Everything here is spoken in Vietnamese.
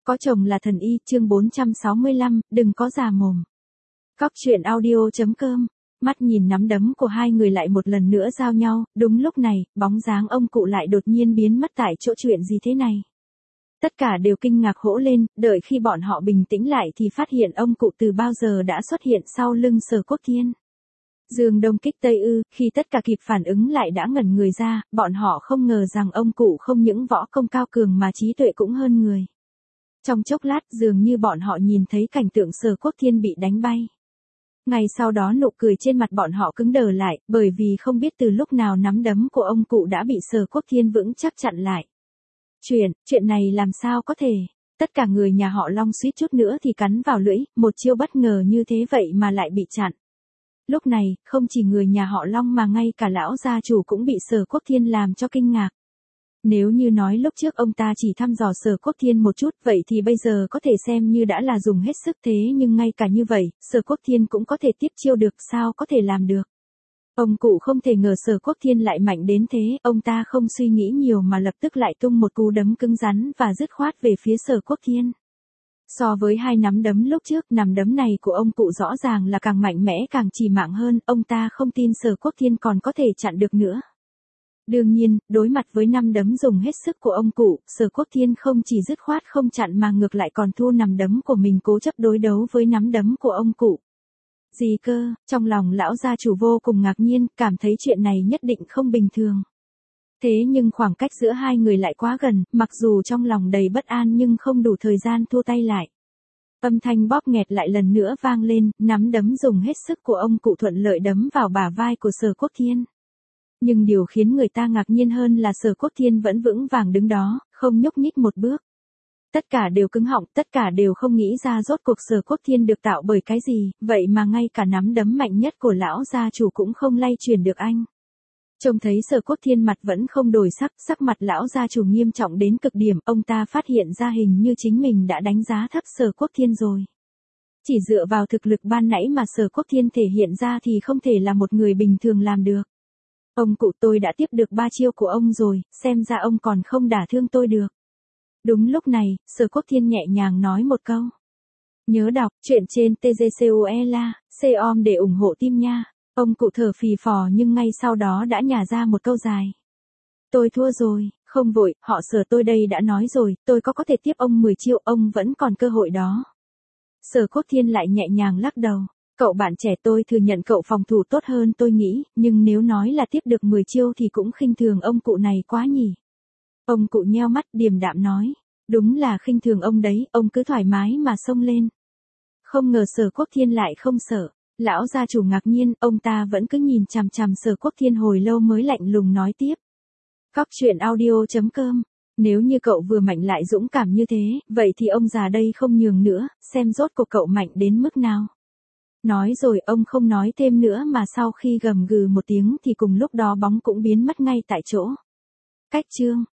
Có chồng là thần y, chương 465, đừng có già mồm. Cóc truyện audio.com. Mắt nhìn nắm đấm của hai người lại một lần nữa giao nhau, đúng lúc này, bóng dáng ông cụ lại đột nhiên biến mất tại chỗ. Chuyện gì thế này? Tất cả đều kinh ngạc hỗ lên, đợi khi bọn họ bình tĩnh lại thì phát hiện ông cụ từ bao giờ đã xuất hiện sau lưng Sở Quốc Thiên. Dương Đông Kích Tây ư? Khi tất cả kịp phản ứng lại đã ngẩn người ra, bọn họ không ngờ rằng ông cụ không những võ công cao cường mà trí tuệ cũng hơn người. Trong chốc lát dường như bọn họ nhìn thấy cảnh tượng Sở Quốc Thiên bị đánh bay. Ngay sau đó nụ cười trên mặt bọn họ cứng đờ lại, bởi vì không biết từ lúc nào nắm đấm của ông cụ đã bị Sở Quốc Thiên vững chắc chặn lại. Chuyện này làm sao có thể? Tất cả người nhà họ Long suýt chút nữa thì cắn vào lưỡi, một chiêu bất ngờ như thế vậy mà lại bị chặn. Lúc này, không chỉ người nhà họ Long mà ngay cả lão gia chủ cũng bị Sở Quốc Thiên làm cho kinh ngạc. Nếu như nói lúc trước ông ta chỉ thăm dò Sở Quốc Thiên một chút, vậy thì bây giờ có thể xem như đã là dùng hết sức, thế nhưng ngay cả như vậy, Sở Quốc Thiên cũng có thể tiếp chiêu được, sao có thể làm được. Ông cụ không thể ngờ Sở Quốc Thiên lại mạnh đến thế, ông ta không suy nghĩ nhiều mà lập tức lại tung một cú đấm cứng rắn và dứt khoát về phía Sở Quốc Thiên. So với hai nắm đấm lúc trước, nắm đấm này của ông cụ rõ ràng là càng mạnh mẽ càng chỉ mạng hơn, ông ta không tin Sở Quốc Thiên còn có thể chặn được nữa. Đương nhiên, đối mặt với năm đấm dùng hết sức của ông cụ, Sở Quốc Thiên không chỉ dứt khoát không chặn mà ngược lại còn thu nắm đấm của mình cố chấp đối đấu với nắm đấm của ông cụ. Gì cơ? Trong lòng lão gia chủ vô cùng ngạc nhiên, cảm thấy chuyện này nhất định không bình thường. Thế nhưng khoảng cách giữa hai người lại quá gần, mặc dù trong lòng đầy bất an nhưng không đủ thời gian thua tay lại. Âm thanh bóp nghẹt lại lần nữa vang lên, nắm đấm dùng hết sức của ông cụ thuận lợi đấm vào bả vai của Sở Quốc Thiên. Nhưng điều khiến người ta ngạc nhiên hơn là Sở Quốc Thiên vẫn vững vàng đứng đó, không nhúc nhích một bước. Tất cả đều cứng họng, tất cả đều không nghĩ ra rốt cuộc Sở Quốc Thiên được tạo bởi cái gì, vậy mà ngay cả nắm đấm mạnh nhất của lão gia chủ cũng không lay chuyển được anh. Trông thấy Sở Quốc Thiên mặt vẫn không đổi sắc, sắc mặt lão gia chủ nghiêm trọng đến cực điểm, ông ta phát hiện ra hình như chính mình đã đánh giá thấp Sở Quốc Thiên rồi. Chỉ dựa vào thực lực ban nãy mà Sở Quốc Thiên thể hiện ra thì không thể là một người bình thường làm được. Ông cụ, tôi đã tiếp được 3 chiêu của ông rồi, xem ra ông còn không đả thương tôi được. Đúng lúc này, Sở Quốc Thiên nhẹ nhàng nói một câu. Nhớ đọc truyện trên TGCOELA.com để ủng hộ team nha. Ông cụ thở phì phò nhưng ngay sau đó đã nhả ra một câu dài. Tôi thua rồi, không vội, họ Sở tôi đây đã nói rồi, tôi có thể tiếp ông 10 chiêu, ông vẫn còn cơ hội đó. Sở Quốc Thiên lại nhẹ nhàng lắc đầu. Cậu bạn trẻ, tôi thừa nhận cậu phòng thủ tốt hơn tôi nghĩ, nhưng nếu nói là tiếp được 10 chiêu thì cũng khinh thường ông cụ này quá nhỉ. Ông cụ nheo mắt điềm đạm nói. Đúng là khinh thường ông đấy, ông cứ thoải mái mà xông lên. Không ngờ Sở Quốc Thiên lại không sợ. Lão gia chủ ngạc nhiên, ông ta vẫn cứ nhìn chằm chằm Sở Quốc Thiên hồi lâu mới lạnh lùng nói tiếp. Cóc truyện audio.com. Nếu như cậu vừa mạnh lại dũng cảm như thế, vậy thì ông già đây không nhường nữa, xem rốt cuộc cậu mạnh đến mức nào. Nói rồi ông không nói thêm nữa mà sau khi gầm gừ một tiếng thì cùng lúc đó bóng cũng biến mất ngay tại chỗ. Cách chương.